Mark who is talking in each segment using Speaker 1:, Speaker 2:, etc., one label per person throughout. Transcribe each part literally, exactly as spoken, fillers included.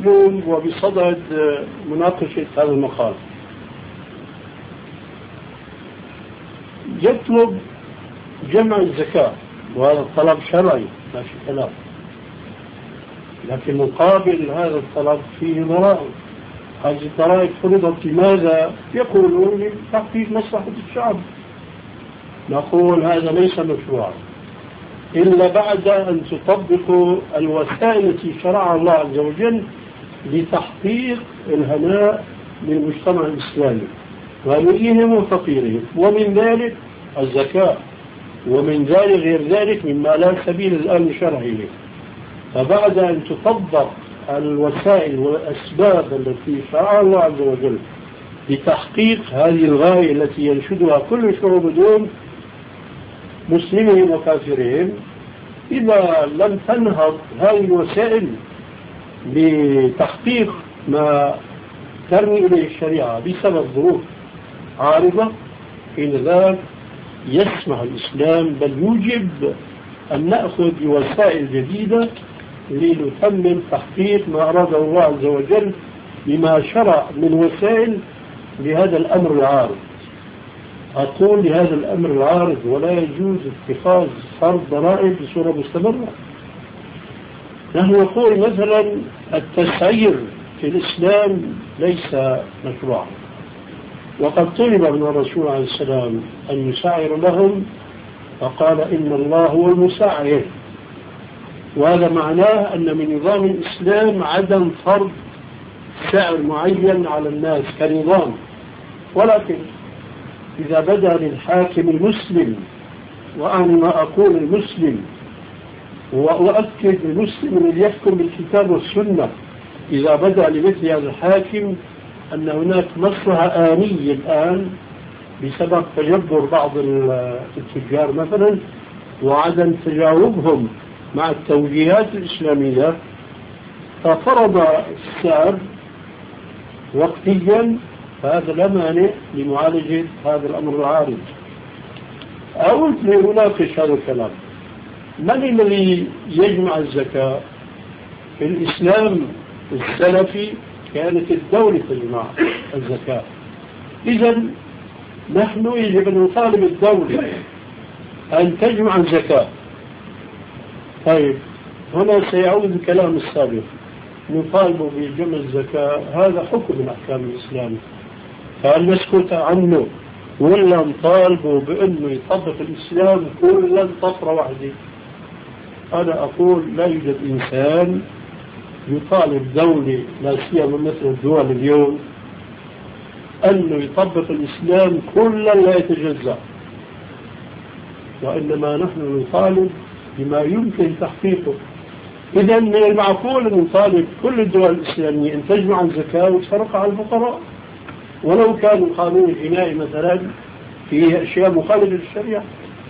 Speaker 1: يقوم وبصدد مناقشة هذا المقال يطلب جمع الزكاة، وهذا الطلب شرعي لا شك له، لكن مقابل هذا الطلب فيه ضرائب. هذه الضرائب فرضت لماذا؟ يقولون لتحقيق مصلحة الشعب. نقول هذا ليس مشروعا إلا بعد أن تطبقوا الوسائل التي شرعها الله عز وجل لتحقيق الهناء للمجتمع الإسلامي غنيهم وفقيرهم، ومن ذلك الزكاة، ومن ذلك غير ذلك مما لا سبيل الآن شرعي له. فبعد أن تطبق الوسائل والأسباب التي شرعها الله عز وجل لتحقيق هذه الغاية التي ينشدها كل شعوب الدول مسلمين وكافرين، إذا لم تنهض هذه الوسائل لتحقيق ما ترمي إليه الشريعة بسبب ظروف عارضة، حين ذلك يسمح الإسلام بل يوجب أن نأخذ بوسائل جديدة لنتمم تحقيق ما أراده الله عز وجل بما شرع من وسائل لهذا الأمر العارض. أقول لهذا الأمر العارض ولا يجوز اتخاذ فرض ضرائب بصورة مستمرة. نحن نقول مثلا التسعير في الإسلام ليس مشروعا، وقد طلب من الرسول عليه السلام أن يسعر لهم فقال إن الله هو المسعر، وهذا معناه أن من نظام الإسلام عدم فرض سعر معين على الناس كنظام. ولكن إذا بدا للحاكم المسلم، وأنا ما أقول المسلم وأؤكد المسلم الذي يحكم بالكتاب والسنة، إذا بدا لمثل هذا الحاكم أن هناك مصلحة آنية الآن بسبب تجبر بعض التجار مثلا وعدم تجاوبهم مع التوجيهات الإسلامية، ففرض السعر وقتيا، فهذا لا مانع لمعالجة هذا الأمر العارض. أود لأناقش هذا الكلام. من الذي يجمع الزكاة؟ في الإسلام السلفي كانت الدولة تجمع الزكاة، إذا نحن يجب أن نطالب الدولة أن تجمع الزكاة. طيب هنا سيعود الكلام السابق، نطالب بجمع الزكاة، هذا حكم من أحكام الإسلام، فهل نسكت عنه ولا نطالبه بأنه يطبق الإسلام كلا طفرة واحدة؟ أنا أقول لا يوجد إنسان يطالب دولة لا سيما مثل الدول اليوم أنه يطبق الإسلام كلا لا يتجزأ، وإنما نحن نطالب بما يمكن تحقيقه. إذا من المعقول أن نطالب كل الدول الإسلامية أن تجمع الزكاة وتفرقها على الفقراء، ولو كان القانون الجنائي مثلا فيه أشياء مخالفة للشريعة،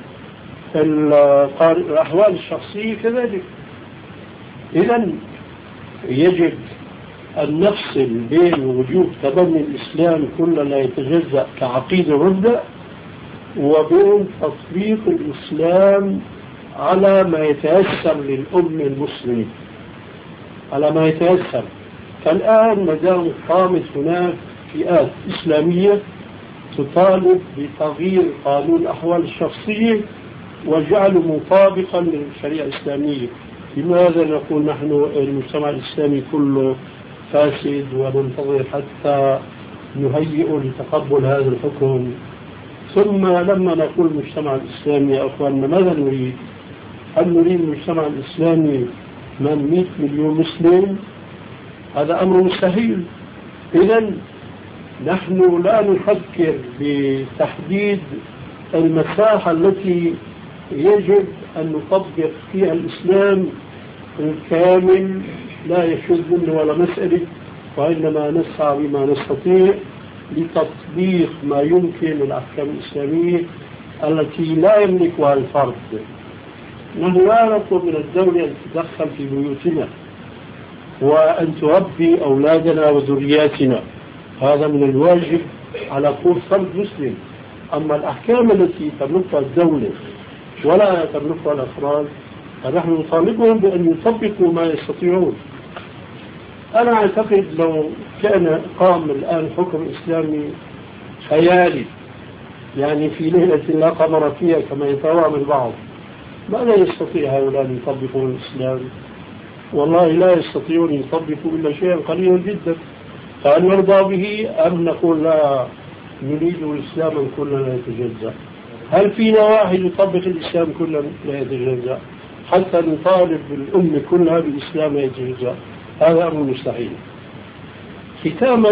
Speaker 1: الأحوال الشخصية كذلك. إذا يجب أن نفصل بين وجوب تبني الإسلام كل لا يتجزأ كعقيدة مبدأ، وبين تطبيق الإسلام على ما يتيسر للأمة المسلمة، على ما يتيسر. فالآن مدام قامت هناك فئات إسلامية تطالب بتغيير قانون الأحوال الشخصية وجعله مطابقا للشريعة الإسلامية، لماذا نقول نحن المجتمع الإسلامي كله فاسد وننتظر حتى نهيئ لتقبل هذا الحكم؟ ثم لما نقول المجتمع الإسلامي يا أخواننا ماذا نريد؟ هل نريد المجتمع الإسلامي من مئة مليون مسلم؟ هذا أمر مستحيل. إذن نحن لا نفكر بتحديد المساحة التي يجب أن نطبق فيها الإسلام الكامل لا يشذ منه ولا مسألة، وإنما نسعى بما نستطيع لتطبيق ما يمكن الأحكام الإسلامية التي لا يملكها الفرد. نحن لا نطلب من الدولة أن تتدخل في بيوتنا وأن تربي أولادنا وذرياتنا، هذا من الواجب على كل فرد مسلم. أما الأحكام التي تملكها الدولة ولا تملكها الأفراد فنحن نطالبهم بأن يطبقوا ما يستطيعون. أنا أعتقد لو كان قام الآن حكم إسلامي خيالي، يعني في ليلة لا قمر فيها كما يتوهم البعض، ماذا يستطيع هؤلاء أن يطبقوا الإسلام؟ والله لا يستطيعون أن يطبقوا إلا شيئا قليلا جدا. فهل نرضى به أم نقول لا نريد إسلاما كلنا لا يتجزأ؟ هل فينا واحد يطبق الإسلام كله لا يتجزأ حتى نطالب بالأمة كلها بالإسلام لا يتجزأ؟ هذا أمر مستحيل. ختاما